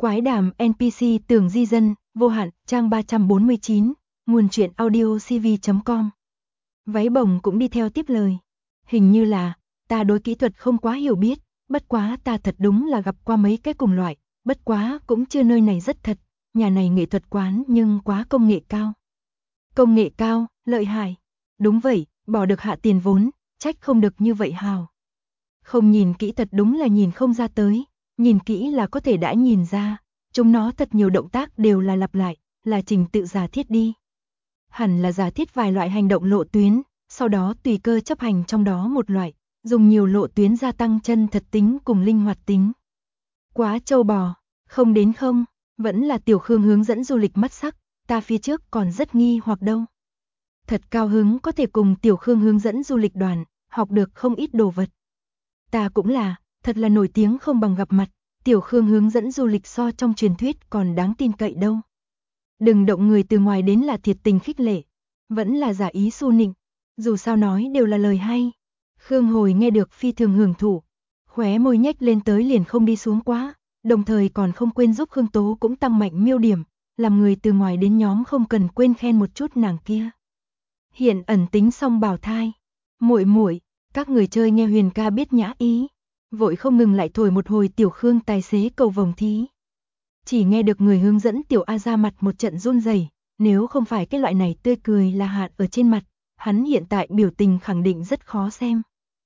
Quái đàm NPC Tường Di Dân, vô hạn, trang 349, nguồn truyện audio cv.com. Váy bồng cũng đi theo tiếp lời. Hình như là, ta đối kỹ thuật không quá hiểu biết, bất quá ta thật đúng là gặp qua mấy cái cùng loại, bất quá cũng chưa nơi này rất thật, nhà này nghệ thuật quán nhưng quá công nghệ cao. Công nghệ cao, lợi hại. Đúng vậy, bỏ được hạ tiền vốn, trách không được như vậy hào. Không nhìn kỹ thật đúng là nhìn không ra tới, nhìn kỹ là có thể đã nhìn ra, chúng nó thật nhiều động tác đều là lặp lại, là trình tự giả thiết đi. Hẳn là giả thiết vài loại hành động lộ tuyến, sau đó tùy cơ chấp hành trong đó một loại, dùng nhiều lộ tuyến gia tăng chân thật tính cùng linh hoạt tính. Quá trâu bò, không đến không, vẫn là Tiểu Khương hướng dẫn du lịch mắt sắc, ta phía trước còn rất nghi hoặc đâu. Thật cao hứng có thể cùng Tiểu Khương hướng dẫn du lịch đoàn, học được không ít đồ vật. Ta cũng là, thật là nổi tiếng không bằng gặp mặt, Tiểu Khương hướng dẫn du lịch so trong truyền thuyết còn đáng tin cậy đâu. Đừng động người từ ngoài đến là thiệt tình khích lệ, vẫn là giả ý su nịnh, dù sao nói đều là lời hay. Khương Hồi nghe được phi thường hưởng thụ, khóe môi nhếch lên tới liền không đi xuống quá, đồng thời còn không quên giúp Khương Tố cũng tăng mạnh miêu điểm, làm người từ ngoài đến nhóm không cần quên khen một chút nàng kia. Hiện ẩn tính xong bảo thai, muội muội, các người chơi nghe Huyền ca biết nhã ý, vội không ngừng lại thổi một hồi Tiểu Khương tài xế cầu vồng thí. Chỉ nghe được người hướng dẫn Tiểu A ra mặt một trận run rẩy, nếu không phải cái loại này tươi cười là hạn ở trên mặt, hắn hiện tại biểu tình khẳng định rất khó xem.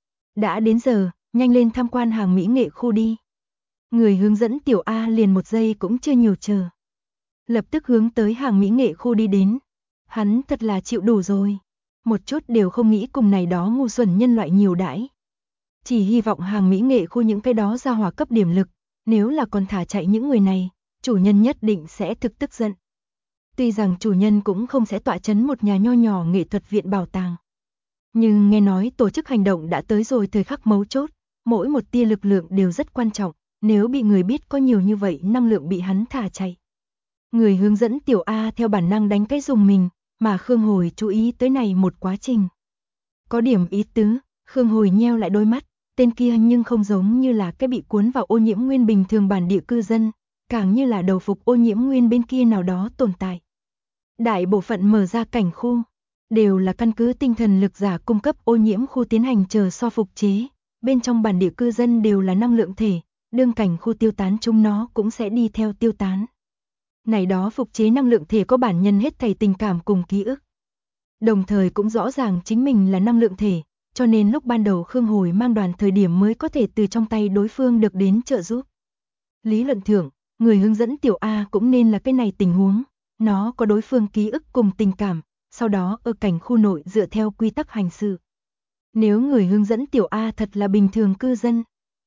Đã đến giờ, nhanh lên tham quan hàng mỹ nghệ khu đi. Người hướng dẫn Tiểu A liền một giây cũng chưa nhiều chờ. Lập tức hướng tới hàng mỹ nghệ khu đi đến. Hắn thật là chịu đủ rồi. Một chút đều không nghĩ cùng này đó ngu xuẩn nhân loại nhiều đãi. Chỉ hy vọng hàng mỹ nghệ khu những cái đó ra hỏa cấp điểm lực, nếu là còn thả chạy những người này, chủ nhân nhất định sẽ thực tức giận. Tuy rằng chủ nhân cũng không sẽ tọa chấn một nhà nho nhỏ nghệ thuật viện bảo tàng. Nhưng nghe nói tổ chức hành động đã tới rồi thời khắc mấu chốt, mỗi một tia lực lượng đều rất quan trọng, nếu bị người biết có nhiều như vậy năng lượng bị hắn thả chạy. Người hướng dẫn Tiểu A theo bản năng đánh cái dùng mình, mà Khương Hồi chú ý tới này một quá trình. Có điểm ý tứ, Khương Hồi nheo lại đôi mắt, tên kia nhưng không giống như là cái bị cuốn vào ô nhiễm nguyên bình thường bản địa cư dân, càng như là đầu phục ô nhiễm nguyên bên kia nào đó tồn tại. Đại bộ phận mở ra cảnh khu, đều là căn cứ tinh thần lực giả cung cấp ô nhiễm khu tiến hành chờ so phục chế, bên trong bản địa cư dân đều là năng lượng thể, đương cảnh khu tiêu tán chúng nó cũng sẽ đi theo tiêu tán. Này đó phục chế năng lượng thể có bản nhân hết thảy tình cảm cùng ký ức. Đồng thời cũng rõ ràng chính mình là năng lượng thể, cho nên lúc ban đầu Khương Hồi mang đoàn thời điểm mới có thể từ trong tay đối phương được đến trợ giúp. Lý luận thưởng, người hướng dẫn Tiểu A cũng nên là cái này tình huống, nó có đối phương ký ức cùng tình cảm, sau đó ở cảnh khu nội dựa theo quy tắc hành sự. Nếu người hướng dẫn Tiểu A thật là bình thường cư dân,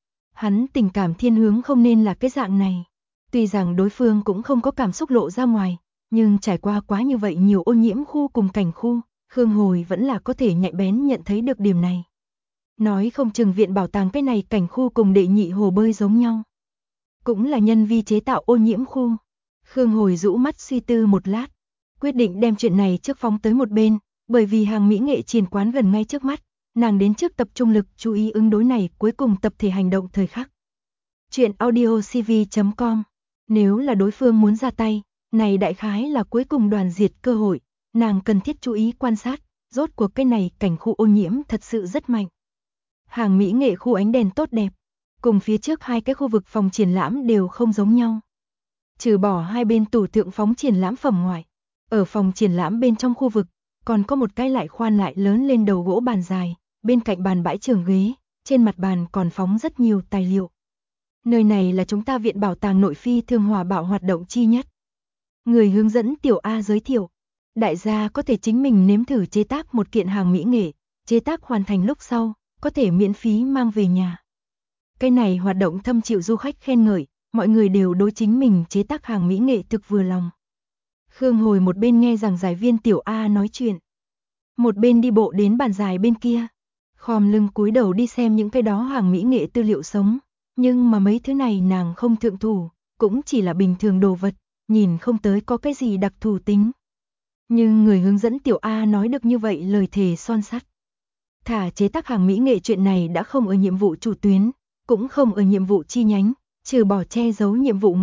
hắn tình cảm thiên hướng không nên là cái dạng này. Tuy rằng đối phương cũng không có cảm xúc lộ ra ngoài, nhưng trải qua quá như vậy nhiều ô nhiễm khu cùng cảnh khu, Khương Hồi vẫn là có thể nhạy bén nhận thấy được điểm này. Nói không chừng viện bảo tàng cái này cảnh khu cùng đệ nhị hồ bơi giống nhau. Cũng là nhân vi chế tạo ô nhiễm khu. Khương Hồi rũ mắt suy tư một lát, quyết định đem chuyện này trước phóng tới một bên, bởi vì hàng mỹ nghệ triển quán gần ngay trước mắt, nàng đến trước tập trung lực chú ý ứng đối này cuối cùng tập thể hành động thời khắc. Chuyện audio cv.com. Nếu là đối phương muốn ra tay, này đại khái là cuối cùng đoàn diệt cơ hội, nàng cần thiết chú ý quan sát, rốt cuộc cái này cảnh khu ô nhiễm thật sự rất mạnh. Hàng mỹ nghệ khu ánh đèn tốt đẹp, cùng phía trước hai cái khu vực phòng triển lãm đều không giống nhau. Trừ bỏ hai bên tủ thượng phóng triển lãm phẩm ngoại, ở phòng triển lãm bên trong khu vực, còn có một cái lại khoan lại lớn lên đầu gỗ bàn dài, bên cạnh bàn bãi trường ghế, trên mặt bàn còn phóng rất nhiều tài liệu. Nơi này là chúng ta viện bảo tàng nội phi thường hòa bảo hoạt động chi nhất. Người hướng dẫn Tiểu A giới thiệu, đại gia có thể chính mình nếm thử chế tác một kiện hàng mỹ nghệ, chế tác hoàn thành lúc sau, có thể miễn phí mang về nhà. Cái này hoạt động thâm chịu du khách khen ngợi, mọi người đều đối chính mình chế tác hàng mỹ nghệ thực vừa lòng. Khương Hồi một bên nghe giảng giải viên Tiểu A nói chuyện, một bên đi bộ đến bàn dài bên kia, khom lưng cúi đầu đi xem những cái đó hàng mỹ nghệ tư liệu sống. Nhưng mà mấy thứ này nàng không thượng thủ, cũng chỉ là bình thường đồ vật, nhìn không tới có cái gì đặc thù tính. Nhưng người hướng dẫn Tiểu A nói được như vậy lời thề son sắt. Thả chế tác hàng mỹ nghệ chuyện này đã không ở nhiệm vụ chủ tuyến, cũng không ở nhiệm vụ chi nhánh, trừ bỏ che giấu nhiệm vụ ngoại,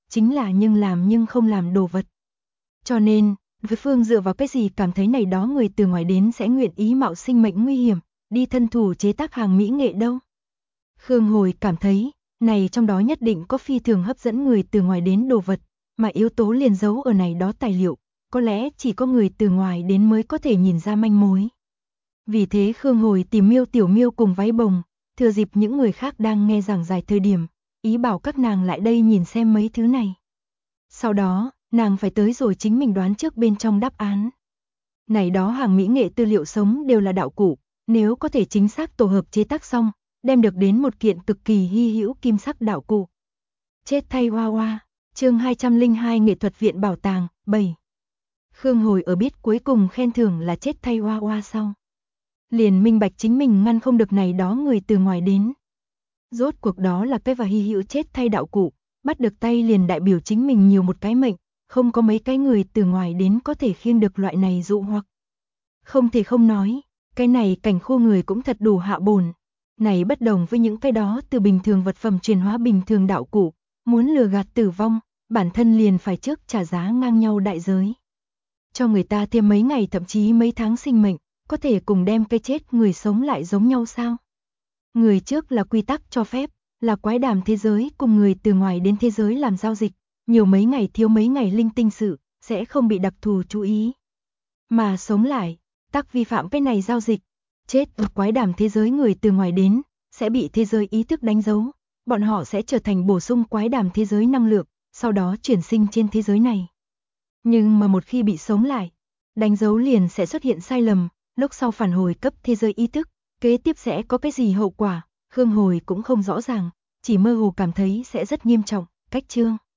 chính là nhưng làm nhưng không làm đồ vật. Cho nên, đối phương dựa vào cái gì cảm thấy này đó người từ ngoài đến sẽ nguyện ý mạo sinh mệnh nguy hiểm, đi thân thủ chế tác hàng mỹ nghệ đâu. Khương Hồi cảm thấy, này trong đó nhất định có phi thường hấp dẫn người từ ngoài đến đồ vật, mà yếu tố liền giấu ở này đó tài liệu, có lẽ chỉ có người từ ngoài đến mới có thể nhìn ra manh mối. Vì thế Khương Hồi tìm Miêu Tiểu Miêu cùng Váy Bồng, thừa dịp những người khác đang nghe giảng giải thời điểm, ý bảo các nàng lại đây nhìn xem mấy thứ này. Sau đó, nàng phải tới rồi chính mình đoán trước bên trong đáp án. Này đó hàng mỹ nghệ tư liệu sống đều là đạo cụ, nếu có thể chính xác tổ hợp chế tác xong, đem được đến một kiện cực kỳ hy hữu kim sắc đạo cụ. Chết thay Hoa Hoa, chương 202 Nghệ thuật viện bảo tàng, 7. Khương Hồi ở biết cuối cùng khen thưởng là chết thay Hoa Hoa sau. Liền minh bạch chính mình ngăn không được này đó người từ ngoài đến. Rốt cuộc đó là cái và hy hữu chết thay đạo cụ, bắt được tay liền đại biểu chính mình nhiều một cái mệnh, không có mấy cái người từ ngoài đến có thể khiêng được loại này dụ hoặc. Không thể không nói, cái này cảnh khô người cũng thật đủ hạ bổn. Này bất đồng với những cái đó từ bình thường vật phẩm truyền hóa bình thường đạo cụ, muốn lừa gạt tử vong, bản thân liền phải trước trả giá ngang nhau đại giới. Cho người ta thêm mấy ngày thậm chí mấy tháng sinh mệnh, có thể cùng đem cái chết người sống lại giống nhau sao? Người trước là quy tắc cho phép, là quái đàm thế giới cùng người từ ngoài đến thế giới làm giao dịch, nhiều mấy ngày thiếu mấy ngày linh tinh sự, sẽ không bị đặc thù chú ý. Mà sống lại, tắc vi phạm cái này giao dịch, chết ở quái đàm thế giới người từ ngoài đến, sẽ bị thế giới ý thức đánh dấu, bọn họ sẽ trở thành bổ sung quái đàm thế giới năng lượng, sau đó chuyển sinh trên thế giới này. Nhưng mà một khi bị sống lại, đánh dấu liền sẽ xuất hiện sai lầm, lúc sau phản hồi cấp thế giới ý thức, kế tiếp sẽ có cái gì hậu quả, Khương Hồi cũng không rõ ràng, chỉ mơ hồ cảm thấy sẽ rất nghiêm trọng, cách chương.